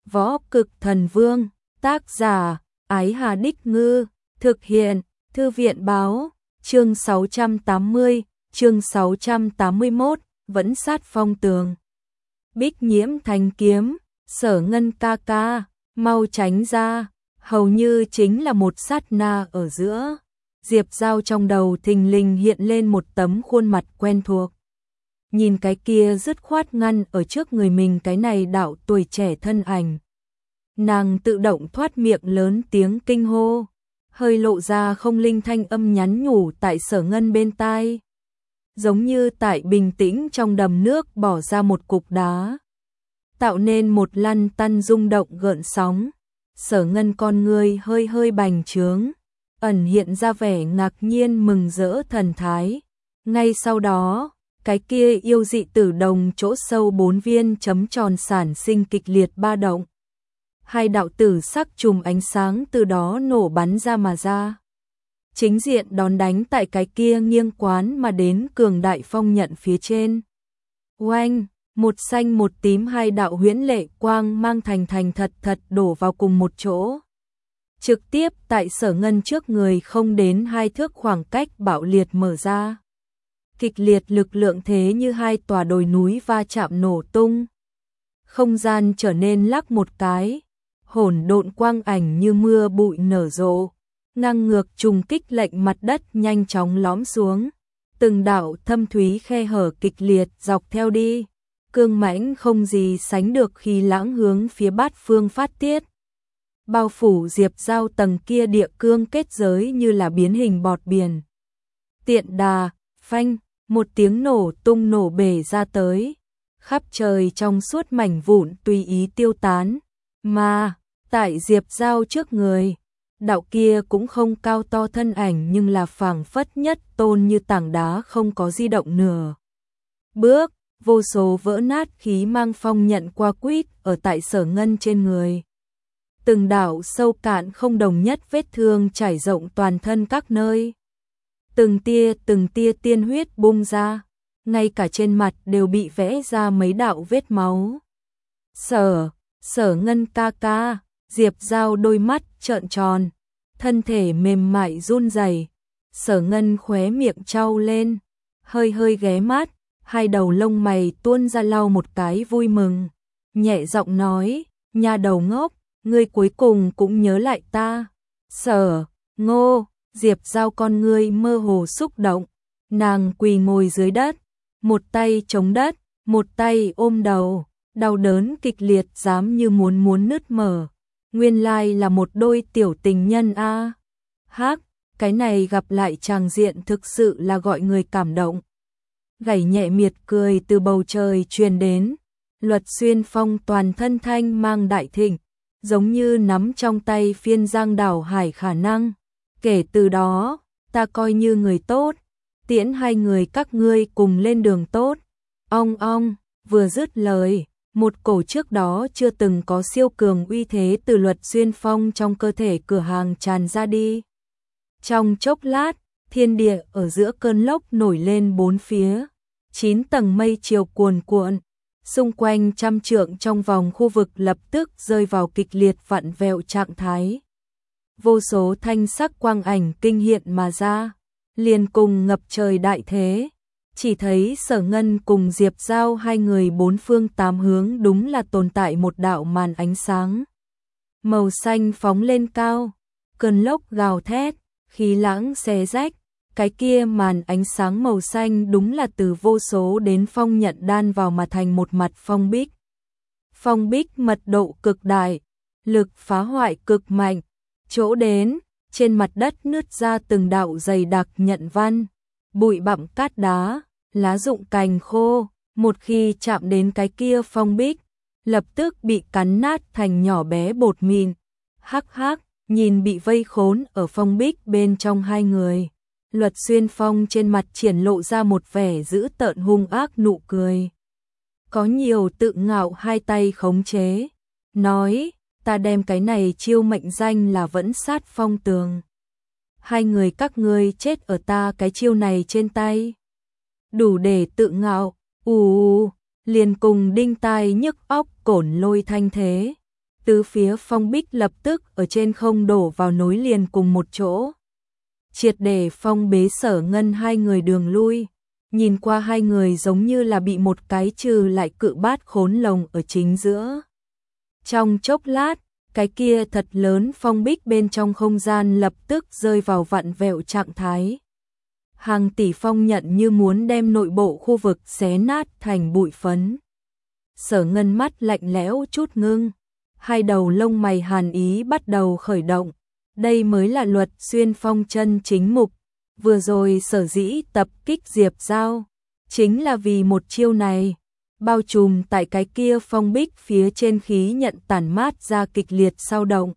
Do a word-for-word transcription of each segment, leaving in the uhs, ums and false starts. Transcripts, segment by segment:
Võ Cực Thần Vương, tác giả, Ái Hà Đích Ngư, thực hiện, Thư viện Báo, chương sáu trăm tám mươi, chương sáu trăm tám mươi mốt, vẫn sát phong tường. Bích Nhiễm thành kiếm, Sở Ngân ca ca, mau tránh ra, hầu như chính là một sát na ở giữa. Diệp Giao trong đầu thình lình hiện lên một tấm khuôn mặt quen thuộc. Nhìn cái kia dứt khoát ngăn ở trước người mình cái này đạo tuổi trẻ thân ảnh. Nàng tự động thoát miệng lớn tiếng kinh hô, hơi lộ ra không linh thanh âm nhắn nhủ tại Sở Ngân bên tai. Giống như tại bình tĩnh trong đầm nước bỏ ra một cục đá, tạo nên một lăn tăn rung động gợn sóng. Sở Ngân con người hơi hơi bành trướng, ẩn hiện ra vẻ ngạc nhiên mừng rỡ thần thái. Ngay sau đó, cái kia yêu dị tử đồng chỗ sâu bốn viên chấm tròn sản sinh kịch liệt ba động. Hai đạo tử sắc chùm ánh sáng từ đó nổ bắn ra mà ra. Chính diện đón đánh tại cái kia nghiêng quán mà đến cường đại phong nhận phía trên. Oanh, một xanh một tím hai đạo huyễn lệ quang mang thành thành thật thật đổ vào cùng một chỗ. Trực tiếp tại Sở Ngân trước người không đến hai thước khoảng cách bạo liệt mở ra. Kịch liệt lực lượng thế như hai tòa đồi núi va chạm nổ tung. Không gian trở nên lắc một cái, hỗn độn quang ảnh như mưa bụi nở rộ, ngang ngược trùng kích lệnh mặt đất nhanh chóng lõm xuống. Từng đạo thâm thúy khe hở kịch liệt dọc theo đi, cương mãnh không gì sánh được khi lãng hướng phía bát phương phát tiết. Bao phủ Diệp Giao tầng kia địa cương kết giới như là biến hình bọt biển. Tiện đà, phanh, một tiếng nổ tung nổ bể ra tới, khắp trời trong suốt mảnh vụn tùy ý tiêu tán. Mà, tại Diệp Giao trước người, đạo kia cũng không cao to thân ảnh nhưng là phảng phất nhất tôn như tảng đá không có di động nửa bước. Vô số vỡ nát khí mang phong nhận qua quýt ở tại Sở Ngân trên người. Từng đạo sâu cạn không đồng nhất vết thương trải rộng toàn thân các nơi. Từng tia từng tia tiên huyết bung ra, ngay cả trên mặt đều bị vẽ ra mấy đạo vết máu. Sở, Sở Ngân ca ca, Diệp Giao đôi mắt trợn tròn, thân thể mềm mại run rẩy. Sở Ngân khóe miệng trao lên, hơi hơi ghé mắt, hai đầu lông mày tuôn ra lau một cái vui mừng, nhẹ giọng nói, nha đầu ngốc, ngươi cuối cùng cũng nhớ lại ta. Sở, Ngô, Diệp Giao con ngươi mơ hồ xúc động, nàng quỳ ngồi dưới đất, một tay chống đất, một tay ôm đầu, đau đớn kịch liệt dám như muốn muốn nứt mở. Nguyên lai là một đôi tiểu tình nhân a. À. Hắc, cái này gặp lại tràng diện thực sự là gọi người cảm động. Gảy nhẹ miệt cười từ bầu trời truyền đến, Luật Xuyên Phong toàn thân thanh mang đại thịnh, giống như nắm trong tay phiên giang đảo hải khả năng. Kể từ đó, ta coi như người tốt, tiễn hai người các ngươi cùng lên đường tốt. Ong ong, vừa dứt lời, một cổ trước đó chưa từng có siêu cường uy thế từ Luật Xuyên Phong trong cơ thể cửa hàng tràn ra đi. Trong chốc lát, thiên địa ở giữa cơn lốc nổi lên bốn phía, chín tầng mây chiều cuồn cuộn, xung quanh trăm trượng trong vòng khu vực lập tức rơi vào kịch liệt vặn vẹo trạng thái. Vô số thanh sắc quang ảnh kinh hiện mà ra, liền cùng ngập trời đại thế. Chỉ thấy Sở Ngân cùng Diệp Giao hai người bốn phương tám hướng đúng là tồn tại một đạo màn ánh sáng màu xanh phóng lên cao, cơn lốc gào thét, khí lãng xé rách. Cái kia màn ánh sáng màu xanh đúng là từ vô số đến phong nhận đan vào mà thành một mặt phong bích. Phong bích mật độ cực đại, lực phá hoại cực mạnh, chỗ đến, trên mặt đất nứt ra từng đạo dày đặc nhận văn, bụi bặm cát đá, lá rụng cành khô, một khi chạm đến cái kia phong bích, lập tức bị cắn nát thành nhỏ bé bột mịn. Hắc hắc, nhìn bị vây khốn ở phong bích bên trong hai người. Luật Xuyên Phong trên mặt triển lộ ra một vẻ dữ tợn hung ác nụ cười. Có nhiều tự ngạo hai tay khống chế, nói, ta đem cái này chiêu mệnh danh là vẫn sát phong tường. Hai người các ngươi chết ở ta cái chiêu này trên tay. Đủ để tự ngạo, ù ù, liền cùng đinh tai nhức óc cổn lôi thanh thế. Tứ phía phong bích lập tức ở trên không đổ vào nối liền cùng một chỗ. Triệt để phong bế Sở Ngân hai người đường lui. Nhìn qua hai người giống như là bị một cái trừ lại cự bát khốn lồng ở chính giữa. Trong chốc lát, cái kia thật lớn phong bích bên trong không gian lập tức rơi vào vặn vẹo trạng thái. Hàng tỷ phong nhận như muốn đem nội bộ khu vực xé nát thành bụi phấn. Sở Ngân mắt lạnh lẽo chút ngưng, hai đầu lông mày hàn ý bắt đầu khởi động. Đây mới là Luật Xuyên Phong chân chính mục. Vừa rồi sở dĩ tập kích Diệp Giao, chính là vì một chiêu này. Bao trùm tại cái kia phong bích phía trên khí nhận tản mát ra kịch liệt sao động.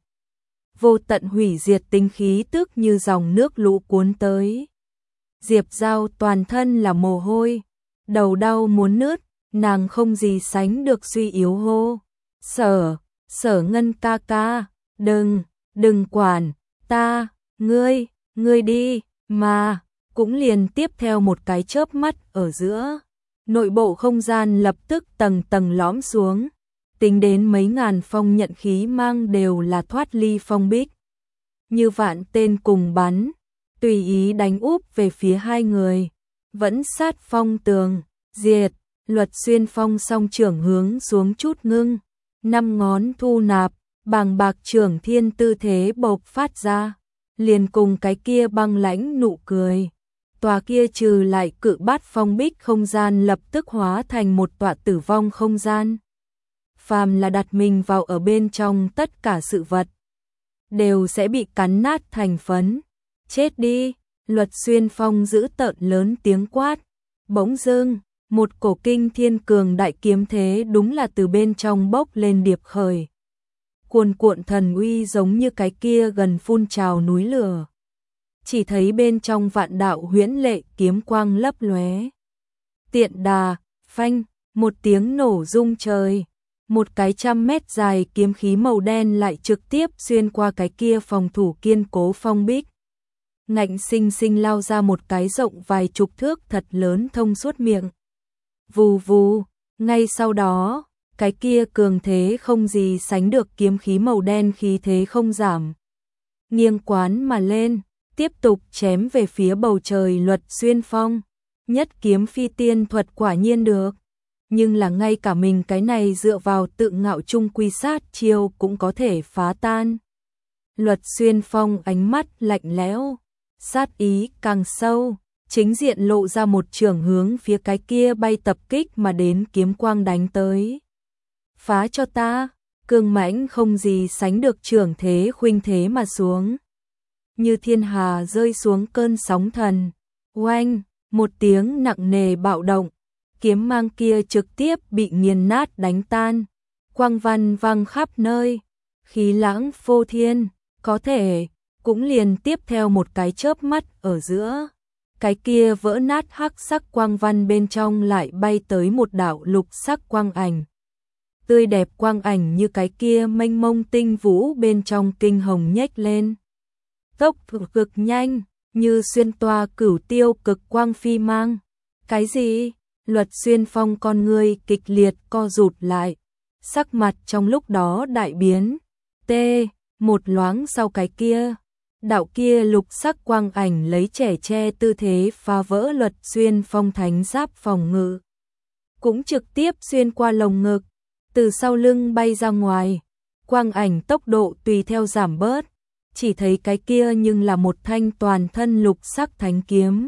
Vô tận hủy diệt tinh khí tức như dòng nước lũ cuốn tới. Diệp Giao toàn thân là mồ hôi, đầu đau muốn nứt, nàng không gì sánh được suy yếu hô. Sở, Sở Ngân ca ca, đừng, đừng quản, ta, ngươi, ngươi đi, mà, cũng liền tiếp theo một cái chớp mắt ở giữa. Nội bộ không gian lập tức tầng tầng lõm xuống, tính đến mấy ngàn phong nhận khí mang đều là thoát ly phong bích. Như vạn tên cùng bắn, tùy ý đánh úp về phía hai người, vẫn sát phong tường, diệt, Luật Xuyên Phong song trưởng hướng xuống chút ngưng, năm ngón thu nạp, bàng bạc trưởng thiên tư thế bộc phát ra, liền cùng cái kia băng lãnh nụ cười. Tòa kia trừ lại cự bát phong bích không gian lập tức hóa thành một tọa tử vong không gian. Phàm là đặt mình vào ở bên trong tất cả sự vật, đều sẽ bị cắn nát thành phấn. Chết đi, Luật Xuyên Phong giữ tợn lớn tiếng quát. Bỗng dưng, một cổ kinh thiên cường đại kiếm thế đúng là từ bên trong bốc lên điệp khởi. Cuồn cuộn thần uy giống như cái kia gần phun trào núi lửa. Chỉ thấy bên trong vạn đạo huyễn lệ kiếm quang lấp lóe. Tiện đà, phanh, một tiếng nổ rung trời. Một cái trăm mét dài kiếm khí màu đen lại trực tiếp xuyên qua cái kia phòng thủ kiên cố phong bích. Ngạnh sinh sinh lao ra một cái rộng vài chục thước thật lớn thông suốt miệng. Vù vù, ngay sau đó, cái kia cường thế không gì sánh được kiếm khí màu đen khí thế không giảm. Nghiêng quán mà lên, tiếp tục chém về phía bầu trời Luật Xuyên Phong. Nhất kiếm phi tiên thuật quả nhiên được, nhưng là ngay cả mình cái này dựa vào tự ngạo trung quy sát chiêu cũng có thể phá tan. Luật Xuyên Phong ánh mắt lạnh lẽo, sát ý càng sâu, chính diện lộ ra một trường hướng phía cái kia bay tập kích mà đến kiếm quang đánh tới. Phá cho ta, cương mãnh không gì sánh được trường thế khuynh thế mà xuống. Như thiên hà rơi xuống cơn sóng thần, oanh, một tiếng nặng nề bạo động, kiếm mang kia trực tiếp bị nghiền nát đánh tan, quang văn vang khắp nơi, khí lãng phô thiên, có thể, cũng liền tiếp theo một cái chớp mắt ở giữa. Cái kia vỡ nát hắc sắc quang văn bên trong lại bay tới một đạo lục sắc quang ảnh. Tươi đẹp quang ảnh như cái kia mênh mông tinh vũ bên trong kinh hồng nhếch lên. Tốc cực nhanh, như xuyên toa cửu tiêu cực quang phi mang. Cái gì? Luật Xuyên Phong con người kịch liệt co rụt lại. Sắc mặt trong lúc đó đại biến. T, một loáng sau cái kia. Đạo kia lục sắc quang ảnh lấy trẻ tre tư thế phá vỡ Luật Xuyên Phong thánh giáp phòng ngự. Cũng trực tiếp xuyên qua lồng ngực, từ sau lưng bay ra ngoài. Quang ảnh tốc độ tùy theo giảm bớt, chỉ thấy cái kia nhưng là một thanh toàn thân lục sắc thánh kiếm.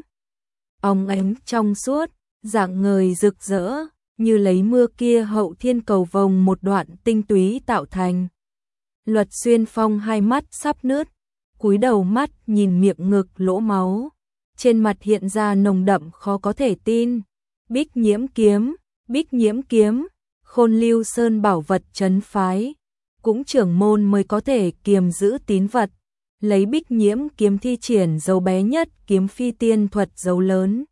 Óng ánh trong suốt, dạng ngời rực rỡ, như lấy mưa kia hậu thiên cầu vồng một đoạn tinh túy tạo thành. Luật Xuyên Phong hai mắt sắp nứt, cúi đầu mắt nhìn miệng ngực lỗ máu, trên mặt hiện ra nồng đậm khó có thể tin. Bích Nhiễm kiếm, Bích Nhiễm kiếm, Khôn Lưu Sơn bảo vật trấn phái, cũng trưởng môn mới có thể kiềm giữ tín vật, lấy Bích Nhiễm kiếm thi triển dấu bé nhất kiếm phi tiên thuật dấu lớn.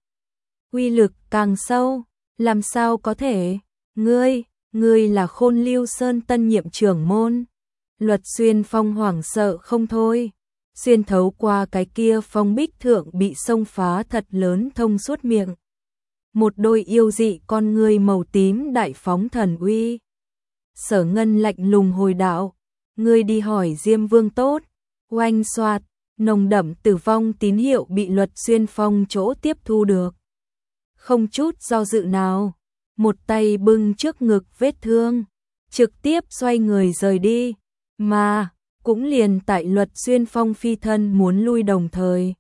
Uy lực càng sâu, làm sao có thể? Ngươi, ngươi là Khôn Lưu Sơn tân nhiệm trưởng môn. Luật Xuyên Phong hoảng sợ không thôi, xuyên thấu qua cái kia phong bích thượng bị xông phá thật lớn thông suốt miệng. Một đôi yêu dị con ngươi màu tím đại phóng thần uy. Sở Ngân lạnh lùng hồi đạo, ngươi đi hỏi Diêm Vương tốt. Oanh xoạt, nồng đậm tử vong tín hiệu bị Luật Xuyên Phong chỗ tiếp thu được. Không chút do dự nào, một tay bưng trước ngực vết thương, trực tiếp xoay người rời đi, mà cũng liền tại Luật Xuyên Phong phi thân muốn lui đồng thời.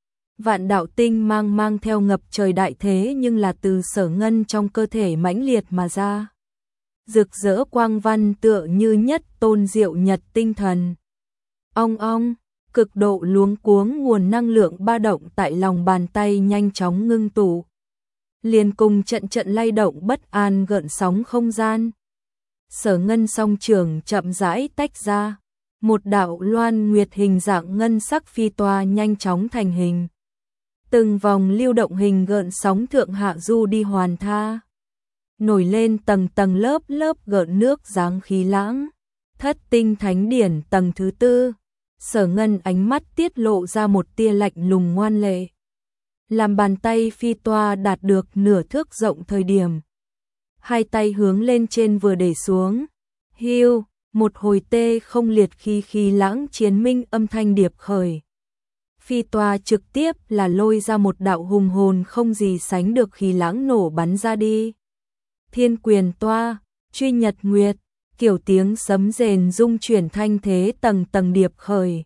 Vạn đạo tinh mang mang theo ngập trời đại thế nhưng là từ Sở Ngân trong cơ thể mãnh liệt mà ra. Rực rỡ quang văn tựa như nhất tôn diệu nhật tinh thần. Ong ong, cực độ luống cuống nguồn năng lượng ba động tại lòng bàn tay nhanh chóng ngưng tụ. Liền cùng trận trận lay động bất an gợn sóng không gian. Sở Ngân song trường chậm rãi tách ra. Một đạo loan nguyệt hình dạng ngân sắc phi toa nhanh chóng thành hình. Từng vòng lưu động hình gợn sóng thượng hạ du đi hoàn tha. Nổi lên tầng tầng lớp lớp gợn nước dáng khí lãng. Thất tinh thánh điển tầng thứ tư. Sở Ngân ánh mắt tiết lộ ra một tia lạnh lùng ngoan lệ. Làm bàn tay phi toa đạt được nửa thước rộng thời điểm. Hai tay hướng lên trên vừa để xuống. Hiu, một hồi tê không liệt khí khí lãng chiến minh âm thanh điệp khởi. Phi toa trực tiếp là lôi ra một đạo hùng hồn không gì sánh được khí lãng nổ bắn ra đi. Thiên quyền toa, truy nhật nguyệt, kiểu tiếng sấm rền rung chuyển thanh thế tầng tầng điệp khởi.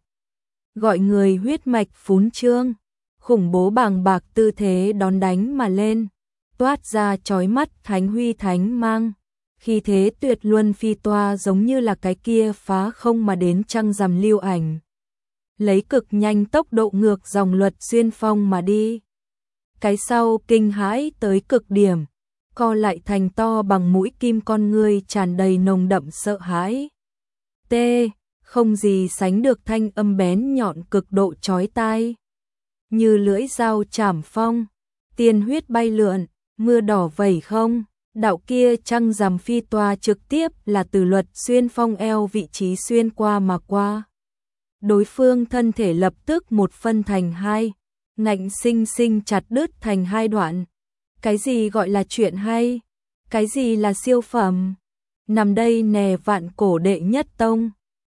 Gọi người huyết mạch phún trương, khủng bố bàng bạc tư thế đón đánh mà lên, toát ra chói mắt thánh huy thánh mang. Khi thế tuyệt luân phi toa giống như là cái kia phá không mà đến trăng rằm lưu ảnh. Lấy cực nhanh tốc độ ngược dòng Luật Xuyên Phong mà đi. Cái sau kinh hãi tới cực điểm, co lại thành to bằng mũi kim con ngươi tràn đầy nồng đậm sợ hãi. T, không gì sánh được thanh âm bén nhọn cực độ chói tai. Như lưỡi dao chảm phong, tiên huyết bay lượn, mưa đỏ vẩy không. Đạo kia trăng rằm phi toa trực tiếp là từ Luật Xuyên Phong eo vị trí xuyên qua mà qua. Đối phương thân thể lập tức một phân thành hai, ngạnh sinh sinh chặt đứt thành hai đoạn. Cái gì gọi là chuyện hay? Cái gì là siêu phẩm? Nằm đây nè vạn cổ đệ nhất tông.